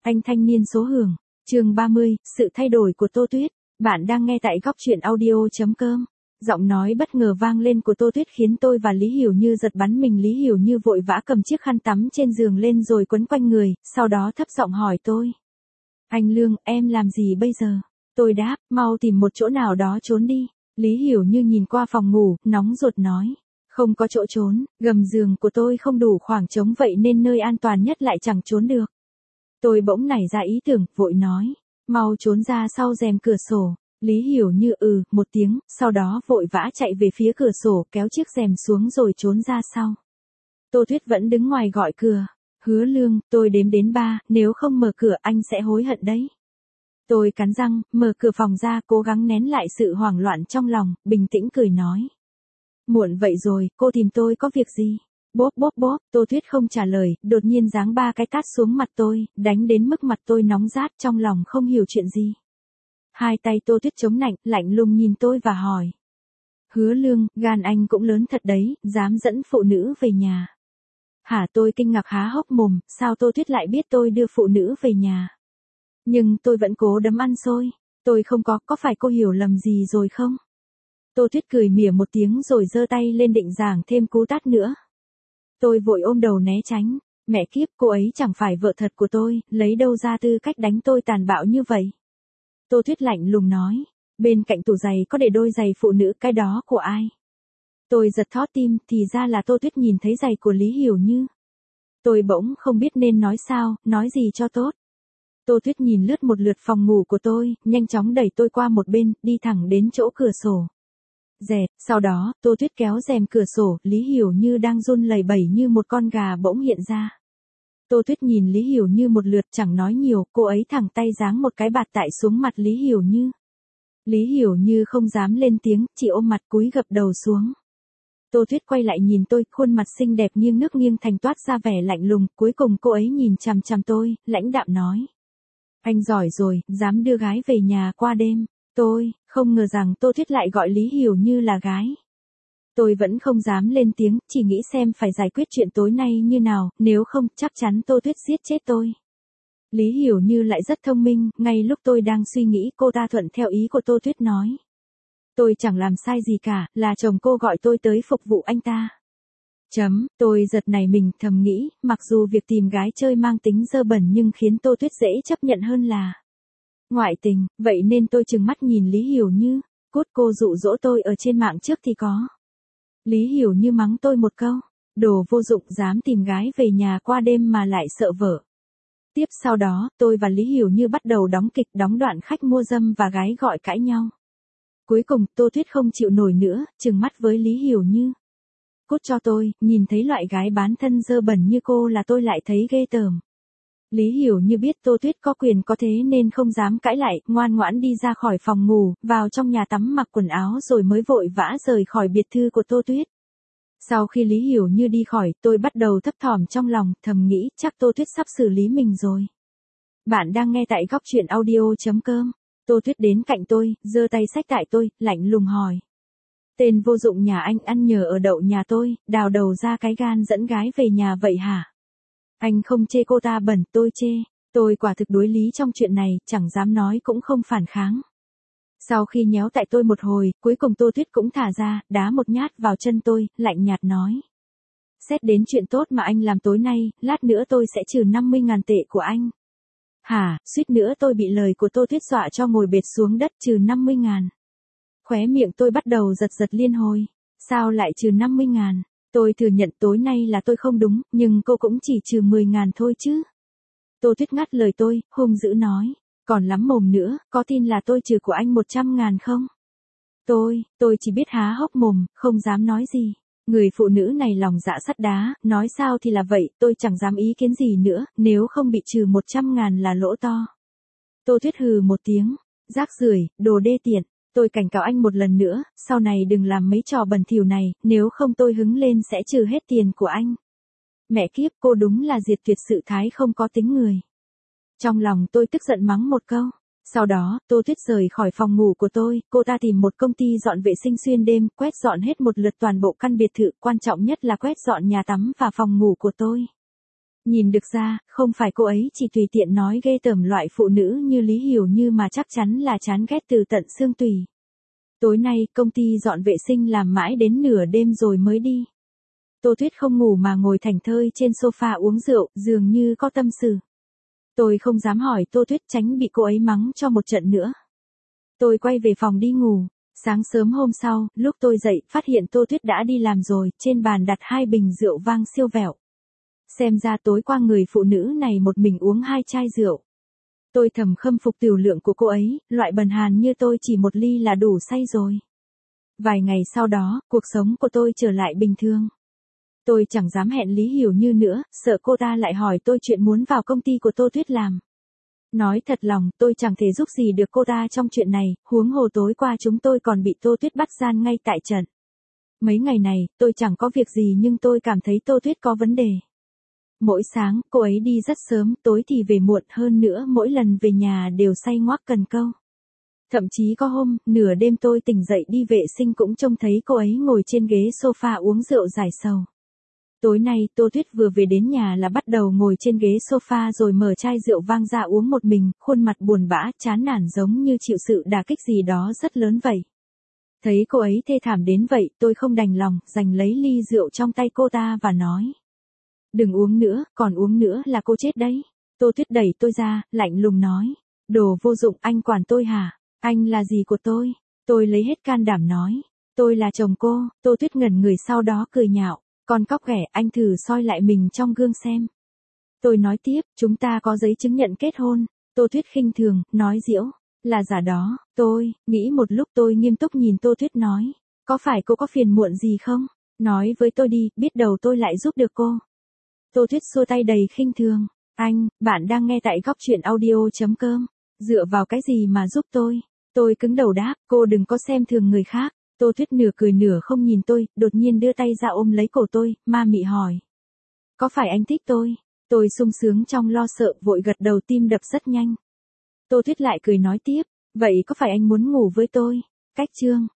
Anh thanh niên số hưởng, chương 30, sự thay đổi của Tô Tuyết. Bạn đang nghe tại góc truyện audio.com. Giọng nói bất ngờ vang lên của Tô Tuyết khiến tôi và Lý Hiểu Như giật bắn mình. Lý Hiểu Như vội vã cầm chiếc khăn tắm trên giường lên rồi quấn quanh người, sau đó thấp giọng hỏi tôi. Anh Lương, em làm gì bây giờ? Tôi đáp, mau tìm một chỗ nào đó trốn đi. Lý Hiểu Như nhìn qua phòng ngủ, nóng ruột nói. Không có chỗ trốn, gầm giường của tôi không đủ khoảng trống vậy nên nơi an toàn nhất lại chẳng trốn được. Tôi bỗng nảy ra ý tưởng, vội nói, mau trốn ra sau rèm cửa sổ. Lý Hiểu Như một tiếng, sau đó vội vã chạy về phía cửa sổ kéo chiếc rèm xuống rồi trốn ra sau. Tô Tuyết vẫn đứng ngoài gọi cửa. Hứa Lương, tôi đếm đến 3, nếu không mở cửa anh sẽ hối hận đấy. Tôi cắn răng, mở cửa phòng ra cố gắng nén lại sự hoảng loạn trong lòng, bình tĩnh cười nói. Muộn vậy rồi, cô tìm tôi có việc gì? Bốp bốp bốp, Tô Tuyết không trả lời, đột nhiên giáng 3 cái tát xuống mặt tôi, đánh đến mức mặt tôi nóng rát trong lòng không hiểu chuyện gì. Hai tay Tô Tuyết chống nạnh, lạnh lùng nhìn tôi và hỏi. Hứa Lương, gan anh cũng lớn thật đấy, dám dẫn phụ nữ về nhà. Hả, tôi kinh ngạc há hốc mồm, sao Tô Tuyết lại biết tôi đưa phụ nữ về nhà? Nhưng tôi vẫn cố đấm ăn xôi. Tôi không có phải cô hiểu lầm gì rồi không? Tô Tuyết cười mỉa một tiếng rồi giơ tay lên định giảng thêm cú tát nữa. Tôi vội ôm đầu né tránh. Mẹ kiếp, cô ấy chẳng phải vợ thật của tôi, lấy đâu ra tư cách đánh tôi tàn bạo như vậy? Tô Tuyết lạnh lùng nói. Bên cạnh tủ giày có để đôi giày phụ nữ, cái đó của ai? Tôi giật thót tim, thì ra là Tô Tuyết nhìn thấy giày của Lý Hiểu Như. Tôi bỗng không biết nên nói sao, nói gì cho tốt. Tô Tuyết nhìn lướt một lượt phòng ngủ của tôi, nhanh chóng đẩy tôi qua một bên, đi thẳng đến chỗ cửa sổ. Dẹt, sau đó, Tô Tuyết kéo rèm cửa sổ, Lý Hiểu Như đang run lẩy bẩy như một con gà bỗng hiện ra. Tô Tuyết nhìn Lý Hiểu Như một lượt chẳng nói nhiều, cô ấy thẳng tay giáng một cái bạt tại xuống mặt Lý Hiểu Như. Lý Hiểu Như không dám lên tiếng, chỉ ôm mặt cúi gập đầu xuống. Tô Tuyết quay lại nhìn tôi, khuôn mặt xinh đẹp nghiêng nước nghiêng thành toát ra vẻ lạnh lùng, cuối cùng cô ấy nhìn chằm chằm tôi, lãnh đạm nói. Anh giỏi rồi, dám đưa gái về nhà qua đêm. Tôi không ngờ rằng Tô Tuyết lại gọi Lý Hiểu Như là gái. Tôi vẫn không dám lên tiếng, chỉ nghĩ xem phải giải quyết chuyện tối nay như nào, nếu không chắc chắn Tô Tuyết giết chết tôi. Lý Hiểu Như lại rất thông minh, ngay lúc tôi đang suy nghĩ cô ta thuận theo ý của Tô Tuyết nói. Tôi chẳng làm sai gì cả, là chồng cô gọi tôi tới phục vụ anh ta. Tôi giật nảy mình thầm nghĩ, mặc dù việc tìm gái chơi mang tính dơ bẩn nhưng khiến Tô Tuyết dễ chấp nhận hơn là ngoại tình, vậy nên tôi trừng mắt nhìn Lý Hiểu Như, cốt cô dụ dỗ tôi ở trên mạng trước thì có. Lý Hiểu Như mắng tôi một câu, đồ vô dụng dám tìm gái về nhà qua đêm mà lại sợ vợ. Tiếp sau đó, tôi và Lý Hiểu Như bắt đầu đóng kịch đóng đoạn khách mua dâm và gái gọi cãi nhau. Cuối cùng, Tô Tuyết không chịu nổi nữa, trừng mắt với Lý Hiểu Như. Cút cho tôi, nhìn thấy loại gái bán thân dơ bẩn như cô là tôi lại thấy ghê tởm. Lý Hiểu Như biết Tô Tuyết có quyền có thế nên không dám cãi lại, ngoan ngoãn đi ra khỏi phòng ngủ, vào trong nhà tắm mặc quần áo rồi mới vội vã rời khỏi biệt thự của Tô Tuyết. Sau khi Lý Hiểu Như đi khỏi, tôi bắt đầu thấp thỏm trong lòng, thầm nghĩ chắc Tô Tuyết sắp xử lý mình rồi. Bạn đang nghe tại góc truyện audio.com. Tô Tuyết đến cạnh tôi, giơ tay xách tại tôi, lạnh lùng hỏi. Tên vô dụng nhà anh ăn nhờ ở đậu nhà tôi, đào đầu ra cái gan dẫn gái về nhà vậy hả? Anh không chê cô ta bẩn, tôi chê. Tôi quả thực đối lý trong chuyện này, chẳng dám nói cũng không phản kháng. Sau khi nhéo tại tôi một hồi, cuối cùng Tô Tuyết cũng thả ra, đá một nhát vào chân tôi, lạnh nhạt nói. Xét đến chuyện tốt mà anh làm tối nay, lát nữa tôi sẽ trừ 50.000 tệ của anh. Hả, suýt nữa tôi bị lời của Tô Tuyết dọa cho ngồi bệt xuống đất trừ 50.000. Khóe miệng tôi bắt đầu giật giật liên hồi. Sao lại trừ 50.000? Tôi thừa nhận tối nay là tôi không đúng, nhưng cô cũng chỉ trừ 10.000 thôi chứ. Tô Tuyết ngắt lời tôi, hung dữ nói. Còn lắm mồm nữa, có tin là tôi trừ của anh 100.000 không? Tôi chỉ biết há hốc mồm, không dám nói gì. Người phụ nữ này lòng dạ sắt đá, nói sao thì là vậy, tôi chẳng dám ý kiến gì nữa, nếu không bị trừ 100.000 là lỗ to. Tô Tuyết hừ một tiếng, rác rưởi, đồ đê tiện. Tôi cảnh cáo anh một lần nữa, sau này đừng làm mấy trò bẩn thỉu này, nếu không tôi hứng lên sẽ trừ hết tiền của anh. Mẹ kiếp, cô đúng là diệt tuyệt sự thái không có tính người. Trong lòng tôi tức giận mắng một câu. Sau đó, Tô Tuyết rời khỏi phòng ngủ của tôi, cô ta tìm một công ty dọn vệ sinh xuyên đêm, quét dọn hết một lượt toàn bộ căn biệt thự, quan trọng nhất là quét dọn nhà tắm và phòng ngủ của tôi. Nhìn được ra, không phải cô ấy chỉ tùy tiện nói ghê tởm loại phụ nữ như Lý Hiểu Như mà chắc chắn là chán ghét từ tận xương tủy. Tối nay, công ty dọn vệ sinh làm mãi đến nửa đêm rồi mới đi. Tô Tuyết không ngủ mà ngồi thảnh thơi trên sofa uống rượu, dường như có tâm sự. Tôi không dám hỏi Tô Tuyết tránh bị cô ấy mắng cho một trận nữa. Tôi quay về phòng đi ngủ. Sáng sớm hôm sau, lúc tôi dậy, phát hiện Tô Tuyết đã đi làm rồi, trên bàn đặt 2 bình rượu vang siêu vẹo. Xem ra tối qua người phụ nữ này một mình uống 2 chai rượu. Tôi thầm khâm phục tiểu lượng của cô ấy, loại bần hàn như tôi chỉ 1 ly là đủ say rồi. Vài ngày sau đó, cuộc sống của tôi trở lại bình thường. Tôi chẳng dám hẹn Lý Hiểu Như nữa, sợ cô ta lại hỏi tôi chuyện muốn vào công ty của Tô Tuyết làm. Nói thật lòng, tôi chẳng thể giúp gì được cô ta trong chuyện này, huống hồ tối qua chúng tôi còn bị Tô Tuyết bắt gian ngay tại trận. Mấy ngày này, tôi chẳng có việc gì nhưng tôi cảm thấy Tô Tuyết có vấn đề. Mỗi sáng, cô ấy đi rất sớm, tối thì về muộn, hơn nữa mỗi lần về nhà đều say ngoác cần câu. Thậm chí có hôm, nửa đêm tôi tỉnh dậy đi vệ sinh cũng trông thấy cô ấy ngồi trên ghế sofa uống rượu giải sầu. Tối nay, Tô Tuyết vừa về đến nhà là bắt đầu ngồi trên ghế sofa rồi mở chai rượu vang ra uống một mình, khuôn mặt buồn bã, chán nản giống như chịu sự đả kích gì đó rất lớn vậy. Thấy cô ấy thê thảm đến vậy, tôi không đành lòng, giành lấy ly rượu trong tay cô ta và nói. Đừng uống nữa, còn uống nữa là cô chết đấy. Tô Tuyết đẩy tôi ra, lạnh lùng nói. Đồ vô dụng, anh quản tôi hả? Anh là gì của tôi? Tôi lấy hết can đảm nói. Tôi là chồng cô. Tô Tuyết ngẩn người sau đó cười nhạo. Con cóc ghẻ, anh thử soi lại mình trong gương xem. Tôi nói tiếp, chúng ta có giấy chứng nhận kết hôn. Tô Tuyết khinh thường, nói giễu. Là giả đó. Tôi nghĩ một lúc, tôi nghiêm túc nhìn Tô Tuyết nói. Có phải cô có phiền muộn gì không? Nói với tôi đi, biết đâu tôi lại giúp được cô. Tô Tuyết xua tay đầy khinh thường. Anh, bạn đang nghe tại góc truyện audio.com. Dựa vào cái gì mà giúp tôi? Tôi cứng đầu đáp, cô đừng có xem thường người khác. Tô Tuyết nửa cười nửa không nhìn tôi, đột nhiên đưa tay ra ôm lấy cổ tôi, ma mị hỏi. Có phải anh thích tôi? Tôi sung sướng trong lo sợ, vội gật đầu, tim đập rất nhanh. Tô Tuyết lại cười nói tiếp, vậy có phải anh muốn ngủ với tôi? Cách chương.